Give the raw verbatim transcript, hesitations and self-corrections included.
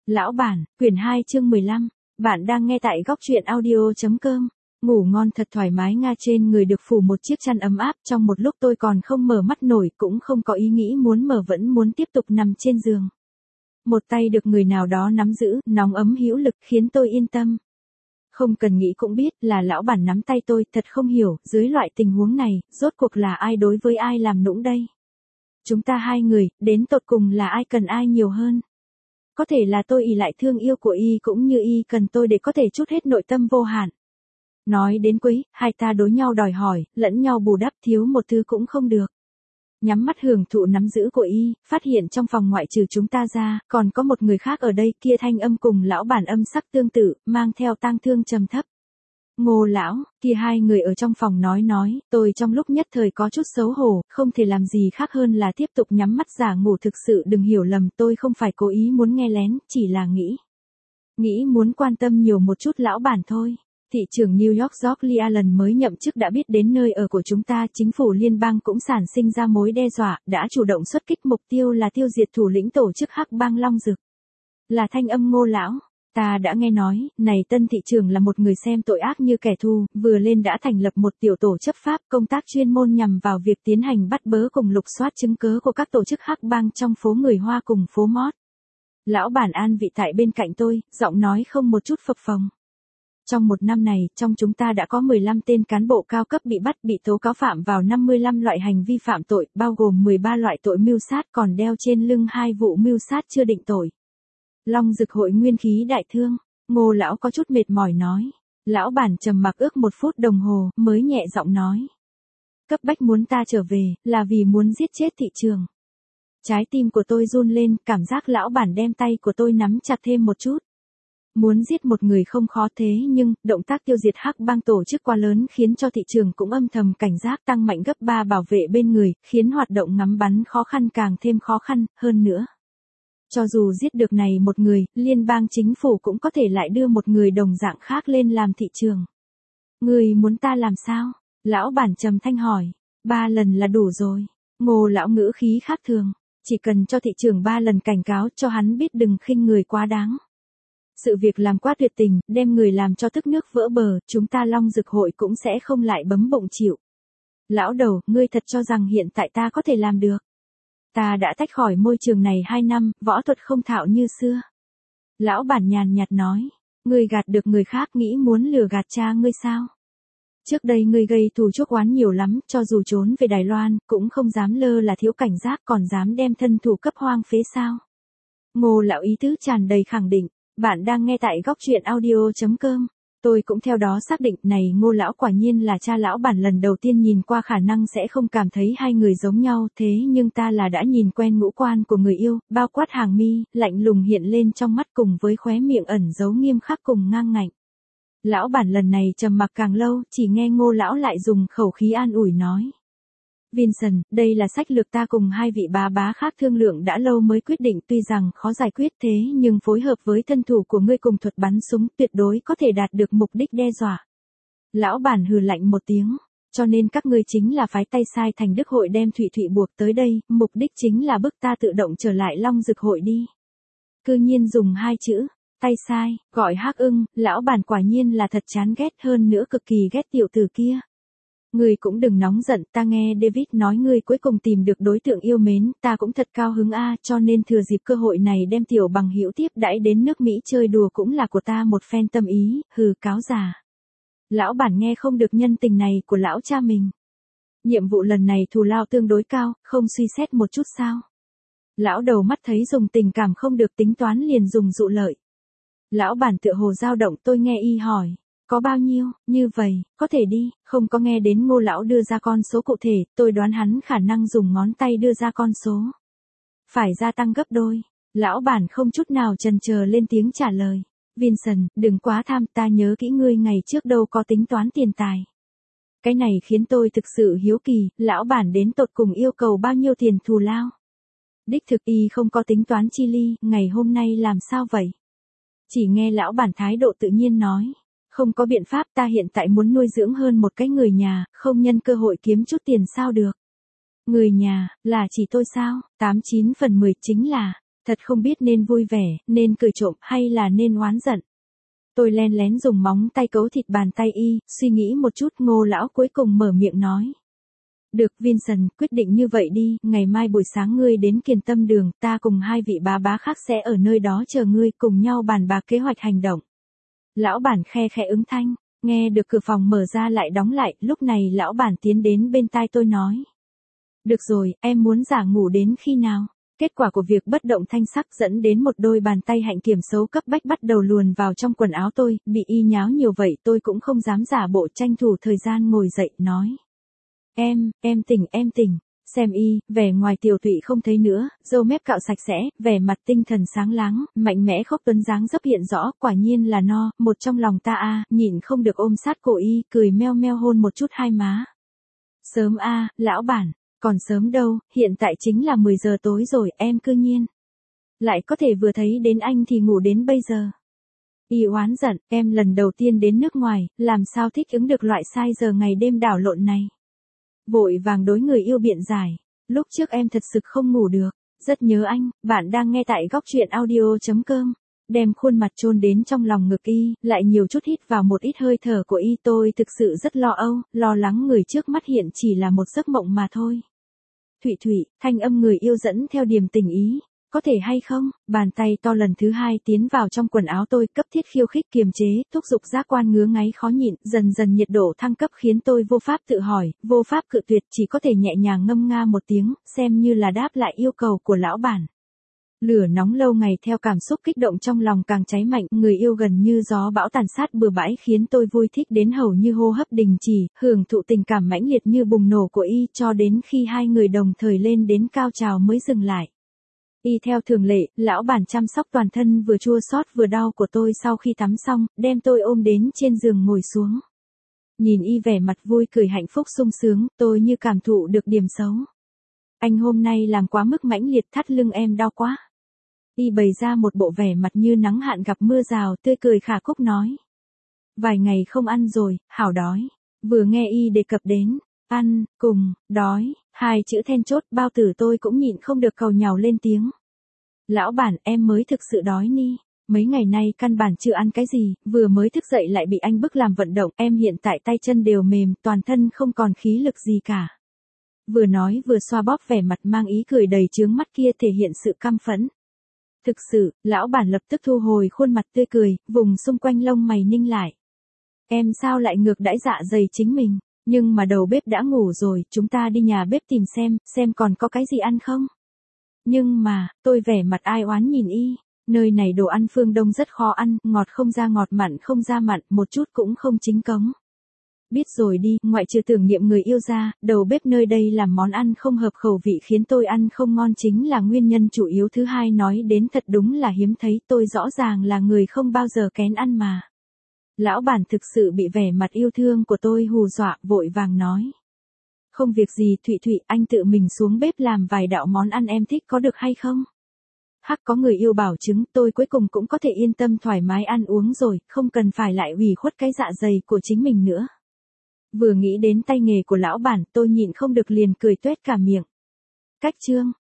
Lão bản, quyển hai chương mười lăm, bạn đang nghe tại góc truyện audio chấm com. Ngủ ngon thật thoải mái nga, trên người được phủ một chiếc chăn ấm áp, trong một lúc tôi còn không mở mắt nổi, cũng không có ý nghĩ muốn mở, vẫn muốn tiếp tục nằm trên giường. Một tay được người nào đó nắm giữ, nóng ấm hữu lực khiến tôi yên tâm. Không cần nghĩ cũng biết là lão bản nắm tay tôi, thật không hiểu, dưới loại tình huống này, rốt cuộc là ai đối với ai làm nũng đây? Chúng ta hai người, đến tột cùng là ai cần ai nhiều hơn? Có thể là tôi ỷ lại thương yêu của y, cũng như y cần tôi để có thể trút hết nội tâm vô hạn. Nói đến cuối, hai ta đối nhau đòi hỏi, lẫn nhau bù đắp, thiếu một thứ cũng không được. Nhắm mắt hưởng thụ nắm giữ của y, phát hiện trong phòng ngoại trừ chúng ta ra, còn có một người khác ở đây, kia thanh âm cùng lão bản âm sắc tương tự, mang theo tang thương trầm thấp. Ngô lão, kia hai người ở trong phòng nói nói, tôi trong lúc nhất thời có chút xấu hổ, không thể làm gì khác hơn là tiếp tục nhắm mắt giả ngủ. Thực sự đừng hiểu lầm, tôi không phải cố ý muốn nghe lén, chỉ là nghĩ. Nghĩ muốn quan tâm nhiều một chút lão bản thôi. Thị trưởng New York George Allen mới nhậm chức đã biết đến nơi ở của chúng ta, chính phủ liên bang cũng sản sinh ra mối đe dọa, đã chủ động xuất kích, mục tiêu là tiêu diệt thủ lĩnh tổ chức hắc bang Long Dực. Là thanh âm Ngô lão. Ta đã nghe nói, này tân thị trưởng là một người xem tội ác như kẻ thù, vừa lên đã thành lập một tiểu tổ chấp pháp, công tác chuyên môn nhằm vào việc tiến hành bắt bớ cùng lục soát chứng cớ của các tổ chức hắc bang trong phố người Hoa cùng phố Mót. Lão bản an vị tại bên cạnh tôi, giọng nói không một chút phập phồng. Trong một năm này, trong chúng ta đã có mười lăm tên cán bộ cao cấp bị bắt, bị tố cáo phạm vào năm mươi lăm loại hành vi phạm tội, bao gồm mười ba loại tội mưu sát, còn đeo trên lưng hai vụ mưu sát chưa định tội. Long Dực hội nguyên khí đại thương, Ngô lão có chút mệt mỏi nói. Lão bản trầm mặc ước một phút đồng hồ, mới nhẹ giọng nói. Cấp bách muốn ta trở về, là vì muốn giết chết thị trường. Trái tim của tôi run lên, cảm giác lão bản đem tay của tôi nắm chặt thêm một chút. Muốn giết một người không khó thế nhưng, động tác tiêu diệt hắc bang tổ chức quá lớn khiến cho thị trường cũng âm thầm cảnh giác, tăng mạnh gấp ba bảo vệ bên người, khiến hoạt động ngắm bắn khó khăn càng thêm khó khăn, hơn nữa. Cho dù giết được này một người, liên bang chính phủ cũng có thể lại đưa một người đồng dạng khác lên làm thị trường. Người muốn ta làm sao? Lão bản trầm thanh hỏi. Ba lần là đủ rồi. Ngô lão ngữ khí khác thường. Chỉ cần cho thị trường ba lần cảnh cáo cho hắn biết đừng khinh người quá đáng. Sự việc làm quá tuyệt tình, đem người làm cho tức nước vỡ bờ, chúng ta Long Dực hội cũng sẽ không lại bấm bụng chịu. Lão đầu, ngươi thật cho rằng hiện tại ta có thể làm được? Ta đã tách khỏi môi trường này hai năm, võ thuật không thạo như xưa. Lão bản nhàn nhạt nói, ngươi gạt được người khác, nghĩ muốn lừa gạt cha ngươi sao? Trước đây ngươi gây thù chuốc oán nhiều lắm, cho dù trốn về Đài Loan, cũng không dám lơ là thiếu cảnh giác, còn dám đem thân thủ cấp hoang phế sao? Ngô lão ý tứ tràn đầy khẳng định, bạn đang nghe tại góc truyện audio chấm com. Tôi cũng theo đó xác định, này Ngô lão quả nhiên là cha lão bản. Lần đầu tiên nhìn qua khả năng sẽ không cảm thấy hai người giống nhau, thế nhưng ta là đã nhìn quen ngũ quan của người yêu, bao quát hàng mi, lạnh lùng hiện lên trong mắt cùng với khóe miệng ẩn giấu nghiêm khắc cùng ngang ngạnh. Lão bản lần này trầm mặc càng lâu, chỉ nghe Ngô lão lại dùng khẩu khí an ủi nói. Vincent, đây là sách lược ta cùng hai vị bá bá khác thương lượng đã lâu mới quyết định, tuy rằng khó giải quyết thế nhưng phối hợp với thân thủ của ngươi cùng thuật bắn súng tuyệt đối có thể đạt được mục đích đe dọa. Lão bản hừ lạnh một tiếng, cho nên các ngươi chính là phái tay sai thành Đức hội đem Thụy Thụy buộc tới đây, mục đích chính là bức ta tự động trở lại Long Dực hội đi. Cư nhiên dùng hai chữ, tay sai, gọi Hắc Ưng, lão bản quả nhiên là thật chán ghét, hơn nữa cực kỳ ghét tiểu tử kia. Ngươi cũng đừng nóng giận, ta nghe David nói ngươi cuối cùng tìm được đối tượng yêu mến, ta cũng thật cao hứng a, cho nên thừa dịp cơ hội này đem tiểu bằng hữu tiếp đãi đến nước Mỹ chơi đùa cũng là của ta một phen tâm ý, hừ cáo già. Lão bản nghe không được nhân tình này của lão cha mình. Nhiệm vụ lần này thù lao tương đối cao, không suy xét một chút sao? Lão đầu mắt thấy dùng tình cảm không được tính toán liền dùng dụ lợi. Lão bản tựa hồ dao động, tôi nghe y hỏi. Có bao nhiêu, như vậy, có thể đi, không có nghe đến Ngô lão đưa ra con số cụ thể, tôi đoán hắn khả năng dùng ngón tay đưa ra con số. Phải gia tăng gấp đôi. Lão bản không chút nào chần chờ lên tiếng trả lời. Vincent, đừng quá tham, ta nhớ kỹ ngươi ngày trước đâu có tính toán tiền tài. Cái này khiến tôi thực sự hiếu kỳ, lão bản đến tột cùng yêu cầu bao nhiêu tiền thù lao. Đích thực y không có tính toán chi ly, ngày hôm nay làm sao vậy? Chỉ nghe lão bản thái độ tự nhiên nói. Không có biện pháp, ta hiện tại muốn nuôi dưỡng hơn một cái người nhà, không nhân cơ hội kiếm chút tiền sao được. Người nhà, là chỉ tôi sao? Tám chín phần mười chính là, Thật không biết nên vui vẻ, nên cười trộm hay là nên oán giận. Tôi len lén dùng móng tay cấu thịt bàn tay y, suy nghĩ một chút. Ngô lão cuối cùng mở miệng nói. Được Vincent, quyết định như vậy đi, ngày mai buổi sáng ngươi đến Kiền Tâm Đường, ta cùng hai vị bá bá khác sẽ ở nơi đó chờ ngươi, cùng nhau bàn bạc kế hoạch hành động. Lão bản khe khẽ ứng thanh, nghe được cửa phòng mở ra lại đóng lại, lúc này lão bản tiến đến bên tai tôi nói. Được rồi, em muốn giả ngủ đến khi nào? Kết quả của việc bất động thanh sắc dẫn đến một đôi bàn tay hạnh kiểm xấu cấp bách bắt đầu luồn vào trong quần áo tôi, bị y nháo nhiều vậy tôi cũng không dám giả bộ, tranh thủ thời gian ngồi dậy, nói. Em, em tỉnh, em tỉnh. Xem y, vẻ ngoài tiều tụy không thấy nữa, râu mép cạo sạch sẽ, vẻ mặt tinh thần sáng láng, mạnh mẽ khốc tuấn dáng dấp hiện rõ, quả nhiên là no, một trong lòng ta a, nhịn không được ôm sát cổ y, cười meo meo hôn một chút hai má. Sớm a, lão bản, còn sớm đâu, hiện tại chính là mười giờ tối rồi, em cư nhiên. Lại có thể vừa thấy đến anh thì ngủ đến bây giờ. Y oán giận, em lần đầu tiên đến nước ngoài, làm sao thích ứng được loại sai giờ ngày đêm đảo lộn này. Vội vàng đối người yêu biện giải, lúc trước em thật sự không ngủ được, rất nhớ anh. Bạn đang nghe tại góc truyện audio chấm com. Đem khuôn mặt chôn đến trong lòng ngực y, lại nhiều chút hít vào một ít hơi thở của y. Tôi thực sự rất lo âu, lo lắng người trước mắt hiện chỉ là một giấc mộng mà thôi. Thụy Thụy, thanh âm người yêu dẫn theo điềm tình ý. Có thể hay không? Bàn tay to lần thứ hai tiến vào trong quần áo tôi, cấp thiết khiêu khích kiềm chế, thúc giục giác quan ngứa ngáy khó nhịn, dần dần nhiệt độ thăng cấp khiến tôi vô pháp tự hỏi, vô pháp cự tuyệt, chỉ có thể nhẹ nhàng ngâm nga một tiếng, xem như là đáp lại yêu cầu của lão bản. Lửa nóng lâu ngày theo cảm xúc kích động trong lòng càng cháy mạnh, người yêu gần như gió bão tàn sát bừa bãi khiến tôi vui thích đến hầu như hô hấp đình chỉ, hưởng thụ tình cảm mãnh liệt như bùng nổ của y, cho đến khi hai người đồng thời lên đến cao trào mới dừng lại. Y theo thường lệ, lão bản chăm sóc toàn thân vừa chua xót vừa đau của tôi sau khi tắm xong, đem tôi ôm đến trên giường ngồi xuống. Nhìn y vẻ mặt vui cười hạnh phúc sung sướng, tôi như cảm thụ được điểm xấu. Anh hôm nay làm quá mức mãnh liệt, thắt lưng em đau quá. Y bày ra một bộ vẻ mặt như nắng hạn gặp mưa rào, tươi cười khả khúc nói. Vài ngày không ăn rồi, hảo đói. Vừa nghe y đề cập đến ăn, cùng, đói, hai chữ then chốt, bao tử tôi cũng nhịn không được cầu nhào lên tiếng. Lão bản, em mới thực sự đói ni. Mấy ngày nay căn bản chưa ăn cái gì, vừa mới thức dậy lại bị anh bức làm vận động, em hiện tại tay chân đều mềm, toàn thân không còn khí lực gì cả. Vừa nói vừa xoa bóp vẻ mặt mang ý cười đầy chướng mắt kia thể hiện sự căm phẫn. Thực sự, lão bản lập tức thu hồi khuôn mặt tươi cười, vùng xung quanh lông mày ninh lại. Em sao lại ngược đãi dạ dày chính mình? Nhưng mà đầu bếp đã ngủ rồi, chúng ta đi nhà bếp tìm xem, xem còn có cái gì ăn không? Nhưng mà, tôi vẻ mặt ai oán nhìn y, nơi này đồ ăn phương Đông rất khó ăn, ngọt không ra ngọt mặn không ra mặn, một chút cũng không chính cống. Biết rồi đi, ngoại trừ tưởng niệm người yêu ra, đầu bếp nơi đây làm món ăn không hợp khẩu vị khiến tôi ăn không ngon chính là nguyên nhân chủ yếu thứ hai, nói đến thật đúng là hiếm thấy, tôi rõ ràng là người không bao giờ kén ăn mà. Lão bản thực sự bị vẻ mặt yêu thương của tôi hù dọa, vội vàng nói. Không việc gì Thụy Thụy, anh tự mình xuống bếp làm vài đạo món ăn em thích có được hay không? Hắc, có người yêu bảo chứng, tôi cuối cùng cũng có thể yên tâm thoải mái ăn uống rồi, không cần phải lại ủy khuất cái dạ dày của chính mình nữa. Vừa nghĩ đến tay nghề của lão bản, tôi nhịn không được liền cười tuét cả miệng. Cách chương